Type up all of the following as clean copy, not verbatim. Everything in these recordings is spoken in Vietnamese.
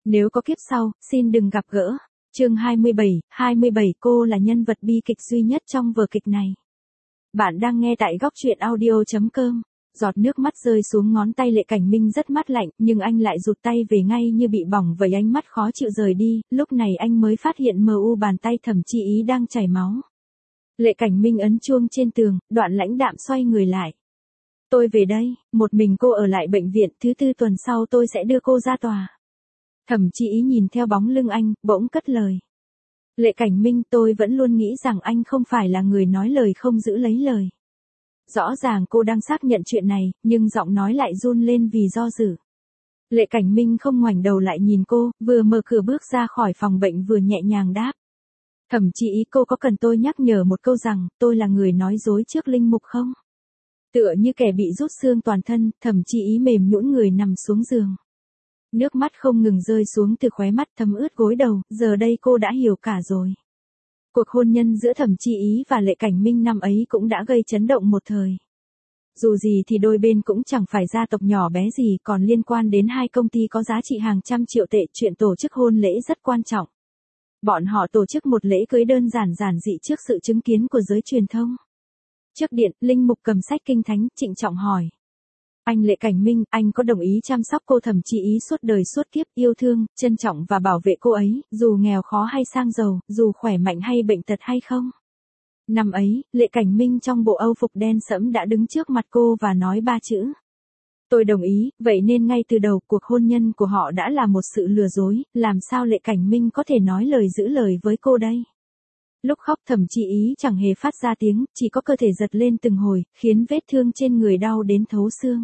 Nếu có kiếp sau, xin đừng gặp gỡ. Chương 27 cô là nhân vật bi kịch duy nhất trong vở kịch này. Bạn đang nghe tại góc truyện audio.com. Giọt nước mắt rơi xuống ngón tay Lệ Cảnh Minh rất mát lạnh, nhưng anh lại rụt tay về ngay như bị bỏng với ánh mắt khó chịu rời đi, lúc này anh mới phát hiện mờ u bàn tay Thẩm Chi Ý đang chảy máu. Lệ Cảnh Minh ấn chuông trên tường, Đoạn Lãnh Đạm xoay người lại. Tôi về đây, một mình cô ở lại bệnh viện, thứ tư tuần sau tôi sẽ đưa cô ra tòa. Thẩm Chi Ý nhìn theo bóng lưng anh, bỗng cất lời. Lệ Cảnh Minh, tôi vẫn luôn nghĩ rằng anh không phải là người nói lời không giữ lấy lời. Rõ ràng cô đang xác nhận chuyện này, nhưng giọng nói lại run lên vì do dự. Lệ Cảnh Minh không ngoảnh đầu lại nhìn cô, vừa mở cửa bước ra khỏi phòng bệnh vừa nhẹ nhàng đáp. Thẩm Chi Ý, cô có cần tôi nhắc nhở một câu rằng, tôi là người nói dối trước linh mục không? Tựa như kẻ bị rút xương toàn thân, Thẩm Chi Ý mềm nhũn người nằm xuống giường. Nước mắt không ngừng rơi xuống từ khóe mắt thấm ướt gối đầu, giờ đây cô đã hiểu cả rồi. Cuộc hôn nhân giữa Thẩm Chi Ý và Lệ Cảnh Minh năm ấy cũng đã gây chấn động một thời. Dù gì thì đôi bên cũng chẳng phải gia tộc nhỏ bé gì, còn liên quan đến hai công ty có giá trị hàng trăm triệu tệ, chuyện tổ chức hôn lễ rất quan trọng. Bọn họ tổ chức một lễ cưới đơn giản dị trước sự chứng kiến của giới truyền thông. Trước điện, linh mục cầm sách kinh thánh, trịnh trọng hỏi. Anh Lệ Cảnh Minh, anh có đồng ý chăm sóc cô Thẩm Chi Ý suốt đời suốt kiếp, yêu thương, trân trọng và bảo vệ cô ấy, dù nghèo khó hay sang giàu, dù khỏe mạnh hay bệnh tật hay không? Năm ấy, Lệ Cảnh Minh trong bộ âu phục đen sẫm đã đứng trước mặt cô và nói ba chữ. Tôi đồng ý, vậy nên ngay từ đầu cuộc hôn nhân của họ đã là một sự lừa dối, làm sao Lệ Cảnh Minh có thể nói lời giữ lời với cô đây? Lúc khóc Thẩm Chi Ý chẳng hề phát ra tiếng, chỉ có cơ thể giật lên từng hồi, khiến vết thương trên người đau đến thấu xương.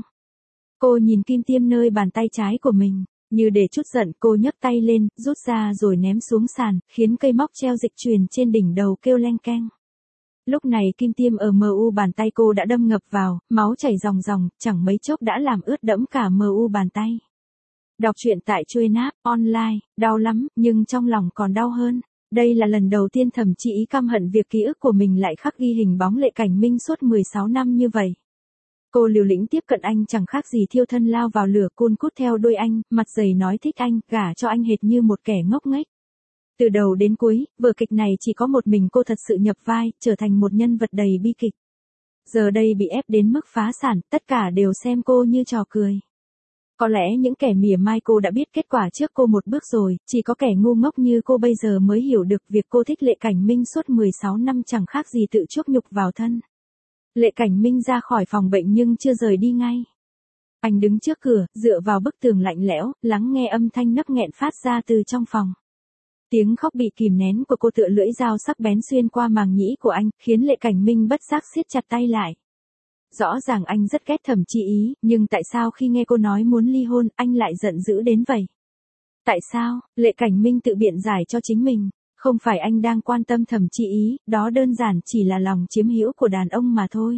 Cô nhìn kim tiêm nơi bàn tay trái của mình, như để trút giận cô nhấc tay lên, rút ra rồi ném xuống sàn, khiến cây móc treo dịch chuyền trên đỉnh đầu kêu leng keng. Lúc này kim tiêm ở mu bàn tay cô đã đâm ngập vào, máu chảy ròng ròng, chẳng mấy chốc đã làm ướt đẫm cả mu bàn tay. Đọc truyện tại Chuên App online, đau lắm, nhưng trong lòng còn đau hơn. Đây là lần đầu tiên Thẩm Chi Ý căm hận việc ký ức của mình lại khắc ghi hình bóng Lệ Cảnh Minh suốt 16 năm như vậy. Cô liều lĩnh tiếp cận anh chẳng khác gì thiêu thân lao vào lửa, cun cút theo đuôi anh, mặt dày nói thích anh, gả cho anh hệt như một kẻ ngốc nghếch. Từ đầu đến cuối, vở kịch này chỉ có một mình cô thật sự nhập vai, trở thành một nhân vật đầy bi kịch. Giờ đây bị ép đến mức phá sản, tất cả đều xem cô như trò cười. Có lẽ những kẻ mỉa mai cô đã biết kết quả trước cô một bước rồi, chỉ có kẻ ngu ngốc như cô bây giờ mới hiểu được việc cô thích Lệ Cảnh Minh suốt 16 năm chẳng khác gì tự chuốc nhục vào thân. Lệ Cảnh Minh ra khỏi phòng bệnh nhưng chưa rời đi ngay. Anh đứng trước cửa, dựa vào bức tường lạnh lẽo, lắng nghe âm thanh nấc nghẹn phát ra từ trong phòng. Tiếng khóc bị kìm nén của cô tựa lưỡi dao sắc bén xuyên qua màng nhĩ của anh, khiến Lệ Cảnh Minh bất giác siết chặt tay lại. Rõ ràng anh rất ghét Thẩm Chi Ý, nhưng tại sao khi nghe cô nói muốn ly hôn, anh lại giận dữ đến vậy? Tại sao? Lệ Cảnh Minh tự biện giải cho chính mình. Không phải anh đang quan tâm Thẩm Chi Ý, đó đơn giản chỉ là lòng chiếm hữu của đàn ông mà thôi.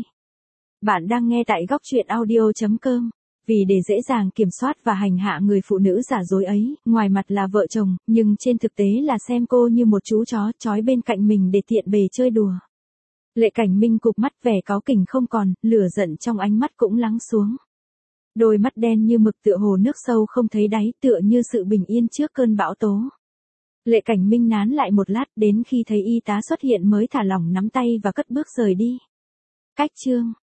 Bạn đang nghe tại góc truyện audio.com. Vì để dễ dàng kiểm soát và hành hạ người phụ nữ giả dối ấy, ngoài mặt là vợ chồng, nhưng trên thực tế là xem cô như một chú chó trói bên cạnh mình để tiện bề chơi đùa. Lệ Cảnh Minh cụp mắt, vẻ cáu kỉnh không còn, lửa giận trong ánh mắt cũng lắng xuống. Đôi mắt đen như mực tựa hồ nước sâu không thấy đáy, tựa như sự bình yên trước cơn bão tố. Lệ Cảnh Minh nán lại một lát, đến khi thấy y tá xuất hiện mới thả lỏng nắm tay và cất bước rời đi. Cách chương